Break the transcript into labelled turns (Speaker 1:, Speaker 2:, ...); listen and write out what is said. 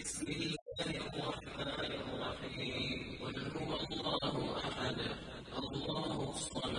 Speaker 1: بسم الله الرحمن الرحيم قل هو الله أحد الله الصمد